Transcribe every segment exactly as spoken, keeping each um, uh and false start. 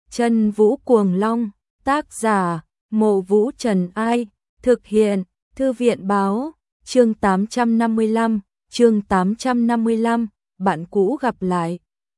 Chân Vũ Cuồng Long, tác giả, Mộ Vũ Trần Ai, thực hiện, Thư viện Báo, chương tám trăm năm mươi lăm, chương tám trăm năm mươi lăm, bạn cũ gặp lại.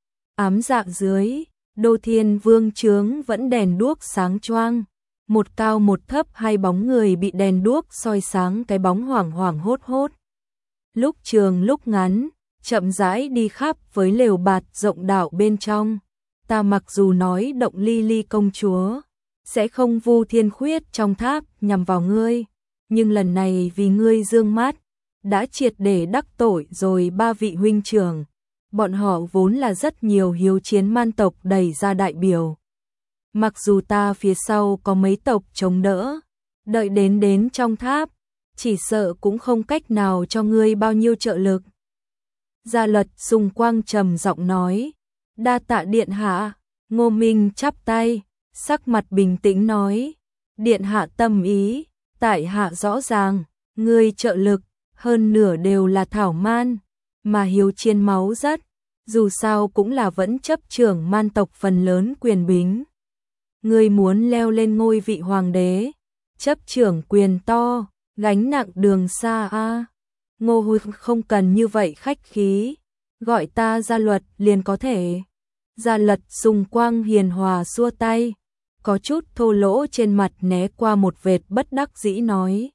Ám dạ dưới, Đô Thiên Vương trướng vẫn đèn đuốc sáng choang, một cao một thấp hai bóng người bị đèn đuốc soi sáng cái bóng hoảng hoảng hốt hốt. Lúc trường lúc ngắn, chậm rãi đi khắp với lều bạt rộng đạo bên trong. Ta mặc dù nói động ly ly công chúa, sẽ không vu thiên khuyết trong tháp nhằm vào ngươi, nhưng lần này vì ngươi dương mắt, đã triệt để đắc tội rồi ba vị huynh trưởng. Bọn họ vốn là rất nhiều hiếu chiến man tộc đẩy ra đại biểu. Mặc dù ta phía sau có mấy tộc chống đỡ, đợi đến đến trong tháp, chỉ sợ cũng không cách nào cho ngươi bao nhiêu trợ lực. Gia Luật Sùng Quang trầm giọng nói, đa tạ điện hạ. Ngô Minh chắp tay, sắc mặt bình tĩnh nói, điện hạ tâm ý, tại hạ rõ ràng, ngươi trợ lực, hơn nửa đều là thảo man, mà hiếu chiến máu rất, dù sao cũng là vẫn chấp trưởng man tộc phần lớn quyền bính. Ngươi muốn leo lên ngôi vị hoàng đế, chấp trưởng quyền to, gánh nặng đường xa a. Ngô huynh không cần như vậy khách khí, gọi ta Gia Luật liền có thể. Gia Luật Sùng Quang hiền hòa xua tay, có chút thô lỗ trên mặt né qua một vệt bất đắc dĩ nói.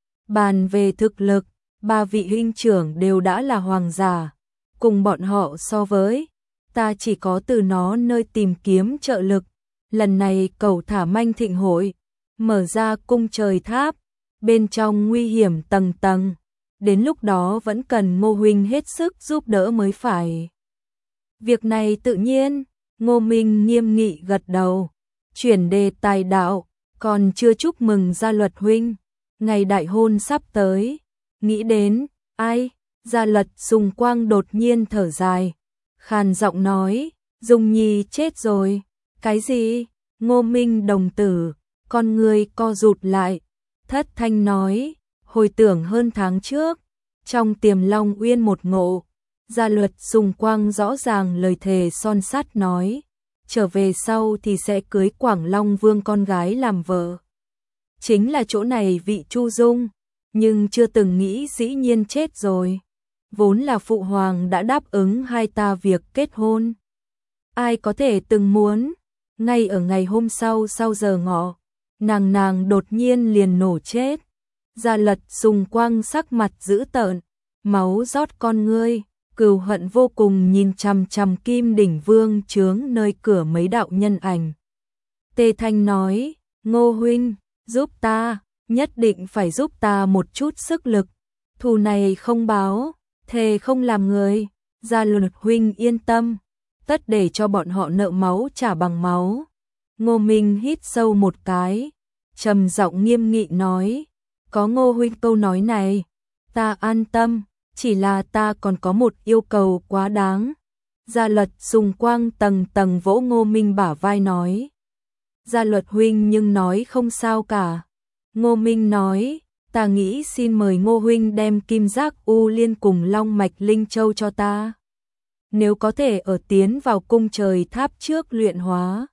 Bàn về thực lực, ba vị huynh trưởng đều đã là hoàng giả, cùng bọn họ so với, ta chỉ có từ nó nơi tìm kiếm trợ lực. Lần này cầu thả manh thịnh hội, mở ra cung trời tháp, bên trong nguy hiểm tầng tầng, đến lúc đó vẫn cần Ngô huynh hết sức giúp đỡ mới phải. Việc này tự nhiên, Ngô Minh nghiêm nghị gật đầu, chuyển đề tài đạo, còn chưa chúc mừng Gia Luật huynh, ngày đại hôn sắp tới, nghĩ đến, ai, Gia Luật Sùng Quang đột nhiên thở dài, khàn giọng nói, Dung Nhi chết rồi, cái gì, Ngô Minh đồng tử, con người co rụt lại, thất thanh nói, hồi tưởng hơn tháng trước, trong Tiềm Long Uyên một ngộ, Gia Luật Sùng Quang rõ ràng lời thề son sắt nói, trở về sau thì sẽ cưới Quảng Long Vương con gái làm vợ. Chính là chỗ này vị Chu Dung, nhưng chưa từng nghĩ dĩ nhiên chết rồi. Vốn là phụ hoàng đã đáp ứng hai ta việc kết hôn. Ai có thể từng muốn, ngay ở ngày hôm sau sau giờ ngọ, nàng nàng đột nhiên liền nổ chết. Gia Luật Sùng Quang sắc mặt dữ tợn, máu rót con ngươi. Cừu hận vô cùng nhìn chằm chằm Kim Đỉnh Vương trướng nơi cửa mấy đạo nhân ảnh. Tê Thanh nói, Ngô huynh, giúp ta, nhất định phải giúp ta một chút sức lực. Thù này không báo, thề không làm người. Gia Luật huynh yên tâm, tất để cho bọn họ nợ máu trả bằng máu. Ngô Minh hít sâu một cái, trầm giọng nghiêm nghị nói, có Ngô huynh câu nói này, ta an tâm. Chỉ là ta còn có một yêu cầu quá đáng. Gia Luật Sùng Quang tầng tầng vỗ Ngô Minh bả vai nói. Gia Luật huynh nhưng nói không sao cả. Ngô Minh nói, ta nghĩ xin mời Ngô huynh đem Kim Giác U Liên cùng Long Mạch Linh Châu cho ta. Nếu có thể ở tiến vào cung trời tháp trước luyện hóa.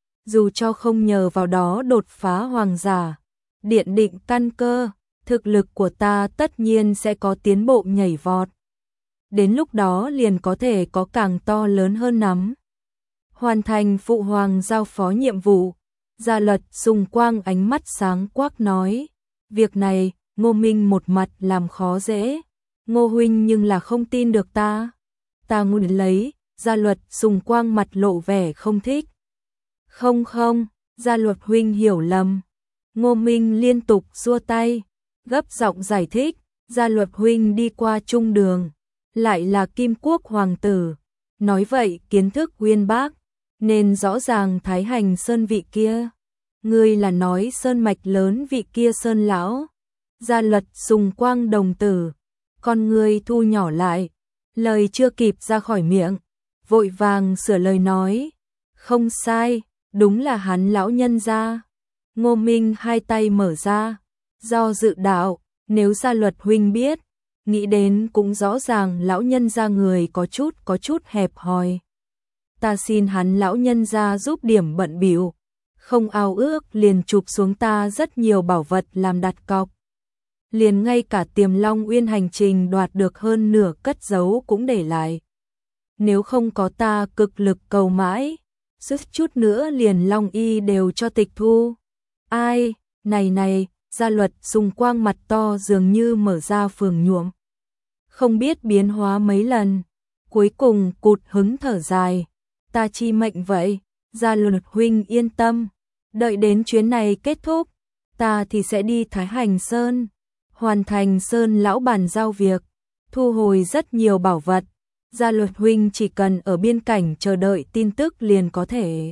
Dù cho không nhờ vào đó đột phá hoàng giả, điện định căn cơ. Thực lực của ta tất nhiên sẽ có tiến bộ nhảy vọt. Đến lúc đó liền có thể có càng to lớn hơn nắm. Hoàn thành phụ hoàng giao phó nhiệm vụ, Gia Luật Sùng Quang ánh mắt sáng quắc nói, việc này, Ngô Minh một mặt làm khó dễ, Ngô huynh nhưng là không tin được ta. Ta muốn lấy, Gia Luật Sùng Quang mặt lộ vẻ không thích. Không không, Gia Luật huynh hiểu lầm. Ngô Minh liên tục xua tay. Gấp giọng giải thích, Gia Luật huynh đi qua trung đường, lại là Kim Quốc hoàng tử, nói vậy kiến thức uyên bác, nên rõ ràng Thái Hành Sơn vị kia, ngươi là nói sơn mạch lớn vị kia sơn lão. Gia Luật Sùng Quang đồng tử, con ngươi thu nhỏ lại, lời chưa kịp ra khỏi miệng, vội vàng sửa lời nói, không sai, đúng là hắn lão nhân gia. Ngô Minh hai tay mở ra. Do dự đạo, nếu Gia Luật huynh biết, nghĩ đến cũng rõ ràng lão nhân gia người có chút có chút hẹp hòi. ta xin hắn lão nhân ra giúp điểm bận bịu, không ao ước liền chụp xuống ta rất nhiều bảo vật làm đặt cọc. Liền ngay cả Tiềm Long Uyên hành trình đoạt được hơn nửa cất giấu cũng để lại. Nếu không có ta cực lực cầu mãi, suýt chút nữa liền Long Y đều cho tịch thu. Ai, này này, Gia Luật Sùng Quang mặt to dường như mở ra phường nhuộm. Không biết biến hóa mấy lần, cuối cùng cụt hứng thở dài. Ta chi mệnh vậy, Gia Luật huynh yên tâm, đợi đến chuyến này kết thúc, ta thì sẽ đi Thái Hành Sơn, hoàn thành Sơn lão bàn giao việc, thu hồi rất nhiều bảo vật. Gia Luật huynh chỉ cần ở biên cảnh chờ đợi tin tức liền có thể.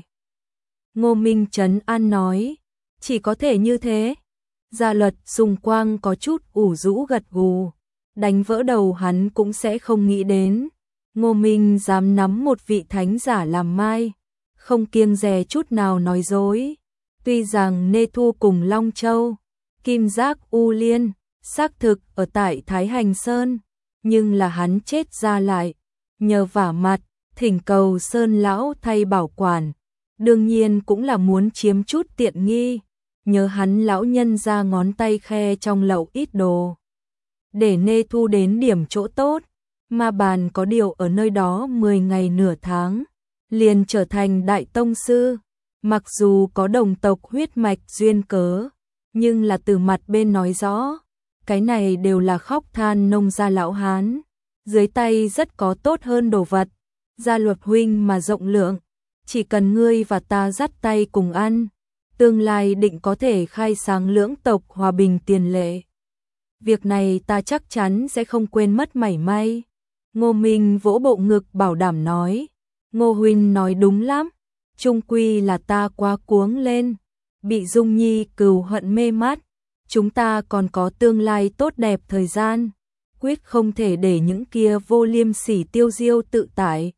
Ngô Minh trấn an nói, chỉ có thể như thế. Gia Luật Sùng Quang có chút ủ rũ gật gù, đánh vỡ đầu hắn cũng sẽ không nghĩ đến. Ngô Minh dám nắm một vị thánh giả làm mai, không kiêng dè chút nào nói dối. Tuy rằng Nê Thu cùng Long Châu, Kim Giác U Liên, xác thực ở tại Thái Hành Sơn, nhưng là hắn chết ra lại, nhờ vả mặt, thỉnh cầu Sơn lão thay bảo quản, đương nhiên cũng là muốn chiếm chút tiện nghi, nhớ hắn lão nhân ra ngón tay khe trong lậu ít đồ. Để Nê Thu đến điểm chỗ tốt, Ma Bàn có điều ở nơi đó mười ngày nửa tháng, liền trở thành đại tông sư, mặc dù có đồng tộc huyết mạch duyên cớ, nhưng là từ mặt bên nói rõ, cái này đều là khóc than nông gia lão hán, dưới tay rất có tốt hơn đồ vật. Gia Luật huynh mà rộng lượng, chỉ cần ngươi và ta dắt tay cùng ăn, tương lai định có thể khai sáng lưỡng tộc hòa bình tiền lệ. Việc này ta chắc chắn sẽ không quên mất mảy may. Ngô Minh vỗ bộ ngực bảo đảm nói, Ngô huynh nói đúng lắm, chung quy là ta quá cuống lên, bị Dung Nhi cừu hận mê mắt, chúng ta còn có tương lai tốt đẹp thời gian, quyết không thể để những kia vô liêm sỉ tiêu diêu tự tại.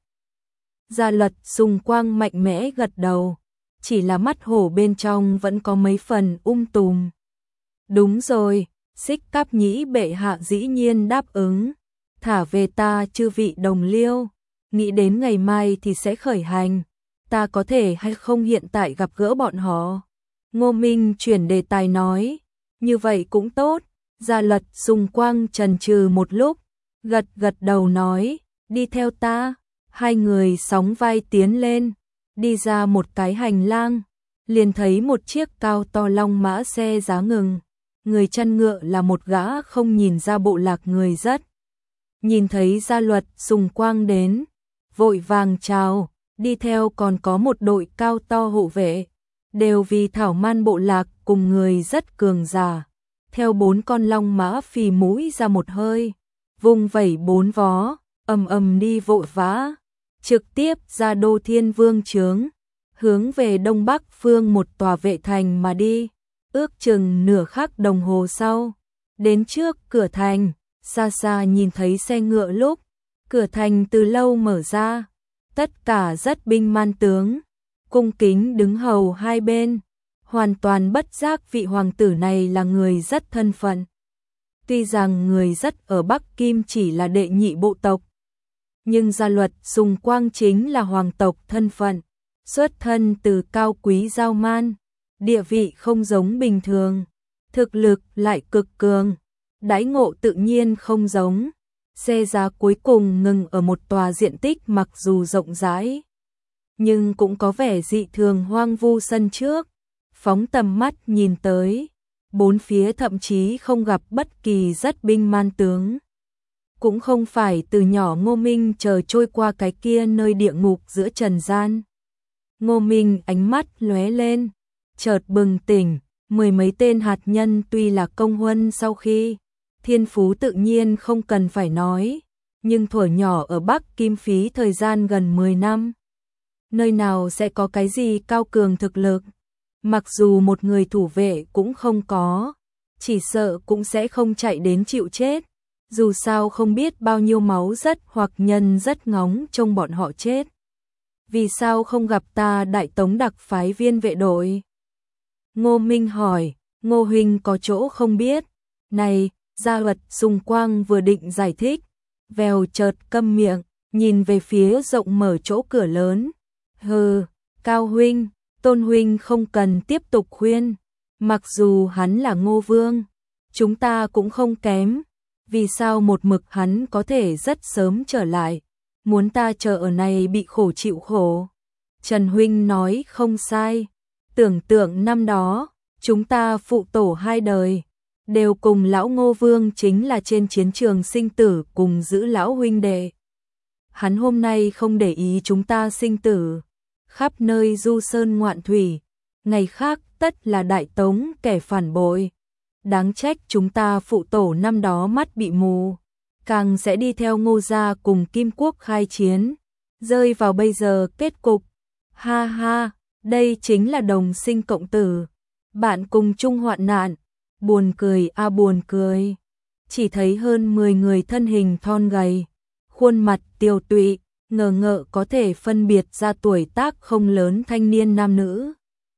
Gia Luật Sùng Quang mạnh mẽ gật đầu, chỉ là mắt hổ bên trong vẫn có mấy phần um tùm. Đúng rồi, Xích Cáp Nhĩ bệ hạ dĩ nhiên đáp ứng, thả về ta chư vị đồng liêu, nghĩ đến ngày mai thì sẽ khởi hành, ta có thể hay không hiện tại gặp gỡ bọn họ. Ngô Minh chuyển đề tài nói, như vậy cũng tốt. Gia Luật Sùng Quang chần chừ một lúc, gật gật đầu nói, đi theo ta. Hai người sóng vai tiến lên, đi ra một cái hành lang, liền thấy một chiếc cao to long mã xe giá ngừng, người chăn ngựa là một gã không nhìn ra bộ lạc người rất. Nhìn thấy Gia Luật Sùng Quang đến, vội vàng chào, đi theo còn có một đội cao to hộ vệ, đều vì thảo man bộ lạc cùng người rất cường giả. Theo bốn con long mã phì mũi ra một hơi, vung vẩy bốn vó, ầm ầm đi vội vã, trực tiếp ra Đô Thiên Vương trướng, hướng về đông bắc phương một tòa vệ thành mà đi. Ước chừng nửa khắc đồng hồ sau, đến trước cửa thành, xa xa nhìn thấy xe ngựa lúc, cửa thành từ lâu mở ra, tất cả rất binh man tướng, cung kính đứng hầu hai bên. Hoàn toàn bất giác vị hoàng tử này là người rất thân phận. Tuy rằng người rất ở Bắc Kim chỉ là đệ nhị bộ tộc, nhưng Gia Luật Sùng Quang chính là hoàng tộc thân phận, xuất thân từ cao quý giao man, địa vị không giống bình thường, thực lực lại cực cường, đãi ngộ tự nhiên không giống. Xe giá cuối cùng ngừng ở một tòa diện tích mặc dù rộng rãi, nhưng cũng có vẻ dị thường hoang vu sân trước. Phóng tầm mắt nhìn tới, bốn phía thậm chí không gặp bất kỳ rất binh man tướng. Cũng không phải từ nhỏ Ngô Minh chờ trôi qua cái kia nơi địa ngục giữa trần gian. Ngô Minh ánh mắt lóe lên, chợt bừng tỉnh, mười mấy tên hạt nhân tuy là công huân sau khi, thiên phú tự nhiên không cần phải nói, nhưng thuở nhỏ ở Bắc Kim phí thời gian gần mười năm. Nơi nào sẽ có cái gì cao cường thực lực? Mặc dù một người thủ vệ cũng không có, chỉ sợ cũng sẽ không chạy đến chịu chết. Dù sao không biết bao nhiêu máu rất hoặc nhân rất ngóng trông bọn họ chết. Vì sao không gặp ta đại tống đặc phái viên vệ đội? Ngô Minh hỏi, Ngô huynh có chỗ không biết. Này, Gia Luật Sùng Quang vừa định giải thích, vèo chợt câm miệng, nhìn về phía rộng mở chỗ cửa lớn, Hừ, Cao huynh, Tôn huynh không cần tiếp tục khuyên, mặc dù hắn là Ngô Vương, chúng ta cũng không kém, vì sao một mực hắn có thể rất sớm trở lại, muốn ta chờ ở này bị khổ chịu khổ. Trần huynh nói không sai, tưởng tượng năm đó, chúng ta phụ tổ hai đời, đều cùng lão Ngô Vương chính là trên chiến trường sinh tử cùng giữ lão huynh đệ. Hắn hôm nay không để ý chúng ta sinh tử, khắp nơi du sơn ngoạn thủy, ngày khác tất là Đại Tống kẻ phản bội. Đáng trách chúng ta phụ tổ năm đó mắt bị mù, càng sẽ đi theo Ngô gia cùng Kim Quốc khai chiến, rơi vào bây giờ kết cục. Ha ha, đây chính là đồng sinh cộng tử, bạn cùng chung hoạn nạn, buồn cười a à buồn cười. Chỉ thấy hơn mười người thân hình thon gầy, khuôn mặt tiều tụy, ngờ ngợ có thể phân biệt ra tuổi tác không lớn thanh niên nam nữ.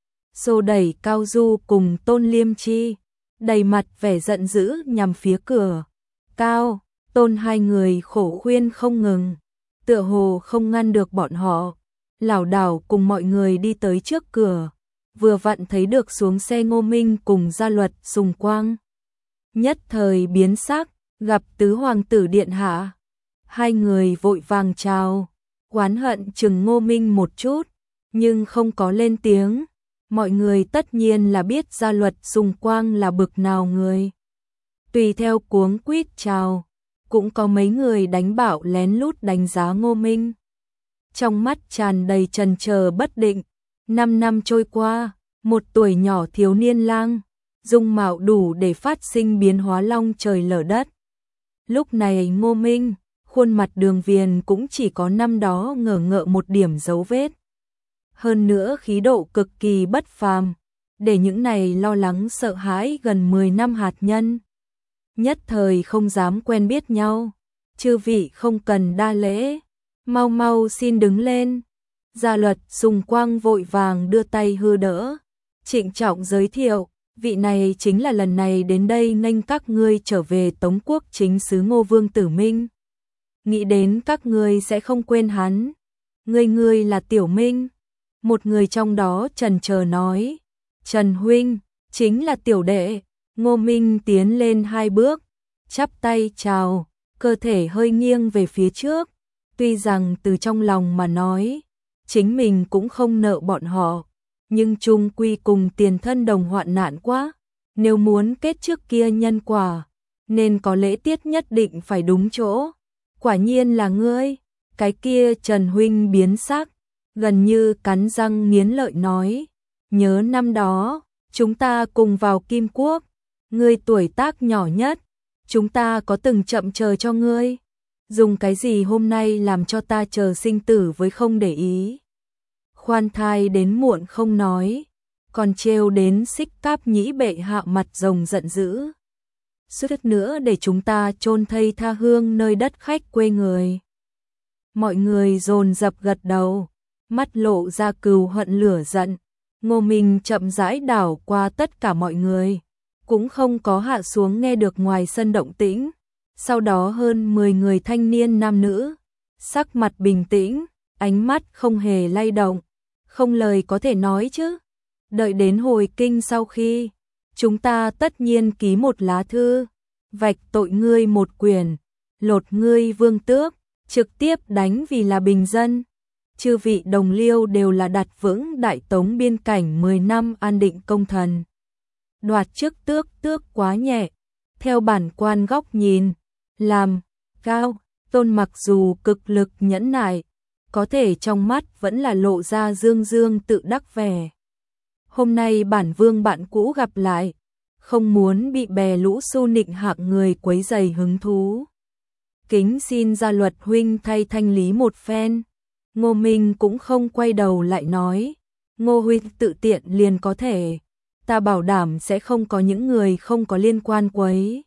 Xô đẩy Cao Du cùng Tôn Liêm Chi, đầy mặt vẻ giận dữ nhằm phía cửa. Cao, Tôn hai người khổ khuyên không ngừng, tựa hồ không ngăn được bọn họ, lảo đảo cùng mọi người đi tới trước cửa, vừa vặn thấy được xuống xe Ngô Minh cùng Gia Luật Sùng Quang. Nhất thời biến sắc, gặp tứ hoàng tử điện hạ. Hai người vội vàng chào, oán hận chừng Ngô Minh một chút, nhưng không có lên tiếng. Mọi người tất nhiên là biết Gia Luật Sùng Quang là bực nào người. Tùy theo cuống quýt chào, cũng có mấy người đánh bảo lén lút đánh giá Ngô Minh. Trong mắt tràn đầy chần chờ bất định, năm năm trôi qua, một tuổi nhỏ thiếu niên lang, dung mạo đủ để phát sinh biến hóa long trời lở đất. Lúc này Ngô Minh, khuôn mặt đường viền cũng chỉ có năm đó ngờ ngợ một điểm dấu vết. Hơn nữa khí độ cực kỳ bất phàm, để những này lo lắng sợ hãi gần mười năm hạt nhân. Nhất thời không dám quen biết nhau, chư vị không cần đa lễ, mau mau xin đứng lên. Gia Luật Sùng Quang vội vàng đưa tay hư đỡ, trịnh trọng giới thiệu, vị này chính là lần này đến đây nghênh các ngươi trở về Tống quốc chính sứ Ngô Vương Tử Minh. Nghĩ đến các ngươi sẽ không quên hắn. Ngươi ngươi là Tiểu Minh. Một người trong đó chần chờ nói, Trần huynh, chính là tiểu đệ. Ngô Minh tiến lên hai bước, chắp tay chào, cơ thể hơi nghiêng về phía trước. Tuy rằng từ trong lòng mà nói, chính mình cũng không nợ bọn họ, nhưng chung quy cùng tiền thân đồng hoạn nạn quá. Nếu muốn kết trước kia nhân quả, nên có lễ tiết nhất định phải đúng chỗ. Quả nhiên là ngươi. Cái kia Trần huynh biến sắc, gần như cắn răng nghiến lợi nói, nhớ năm đó, chúng ta cùng vào Kim Quốc, ngươi tuổi tác nhỏ nhất, chúng ta có từng chậm chờ cho ngươi, dùng cái gì hôm nay làm cho ta chờ sinh tử với không để ý. Khoan thai đến muộn không nói, còn trêu đến Xích Cáp Nhĩ bệ hạ mặt rồng giận dữ. Suýt nữa để chúng ta chôn thây tha hương nơi đất khách quê người. Mọi người dồn dập gật đầu, mắt lộ ra cừu hận lửa giận. Ngô Minh chậm rãi đảo qua tất cả mọi người, cũng không có hạ xuống nghe được ngoài sân động tĩnh. Sau đó hơn mười người thanh niên nam nữ, sắc mặt bình tĩnh, ánh mắt không hề lay động, không lời có thể nói chứ. Đợi đến hồi kinh sau khi, chúng ta tất nhiên ký một lá thư, vạch tội ngươi một quyền, lột ngươi vương tước, trực tiếp đánh vì là bình dân. Chư vị đồng liêu đều là đặt vững Đại Tống biên cảnh mười năm an định công thần. Đoạt chức tước tước quá nhẹ, theo bản quan góc nhìn, làm, Cao, Tôn mặc dù cực lực nhẫn nại, có thể trong mắt vẫn là lộ ra dương dương tự đắc vẻ. Hôm nay bản vương bạn cũ gặp lại, không muốn bị bè lũ xu nịnh hạng người quấy rầy hứng thú. Kính xin Gia Luật huynh thay thanh lý một phen. Ngô Minh cũng không quay đầu lại nói, Ngô huynh tự tiện liền có thể, ta bảo đảm sẽ không có những người không có liên quan quấy.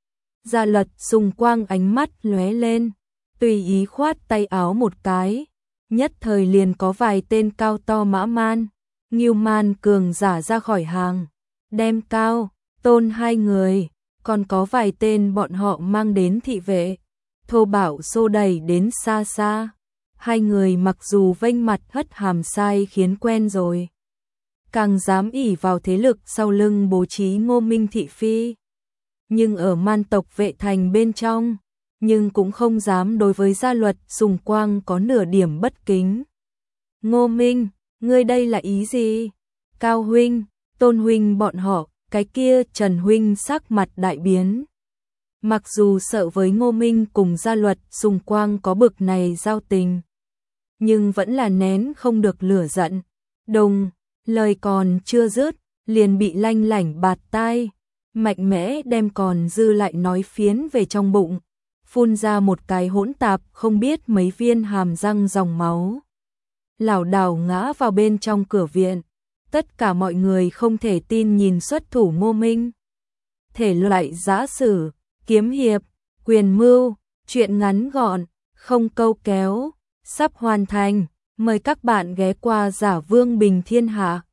Gia Luật Sùng Quang ánh mắt lóe lên, tùy ý khoát tay áo một cái, nhất thời liền có vài tên cao to mã man, Ngưu man cường giả ra khỏi hàng, đem Cao, Tôn hai người, còn có vài tên bọn họ mang đến thị vệ, thô bạo xô đẩy đến xa xa. Hai người mặc dù vênh mặt hất hàm sai khiến quen rồi, càng dám ỷ vào thế lực sau lưng bố trí Ngô Minh thị phi. Nhưng ở Man tộc Vệ Thành bên trong, nhưng cũng không dám đối với gia luật Sùng Quang có nửa điểm bất kính. Ngô Minh, ngươi đây là ý gì? Cao huynh, Tôn huynh bọn họ, cái kia Trần huynh sắc mặt đại biến. Mặc dù sợ với Ngô Minh cùng gia luật Sùng Quang có bực này giao tình, nhưng vẫn là nén không được lửa giận. Đồng, lời còn chưa dứt, liền bị lanh lảnh bạt tai, mạnh mẽ đem còn dư lại nói phiến về trong bụng, phun ra một cái hỗn tạp không biết mấy viên hàm răng dòng máu. Lảo đảo ngã vào bên trong cửa viện, tất cả mọi người không thể tin nhìn xuất thủ Ngô Minh. Thể loại giã sử, kiếm hiệp, quyền mưu, chuyện ngắn gọn, không câu kéo, sắp hoàn thành, mời các bạn ghé qua Giả Vương Bình Thiên Hạ.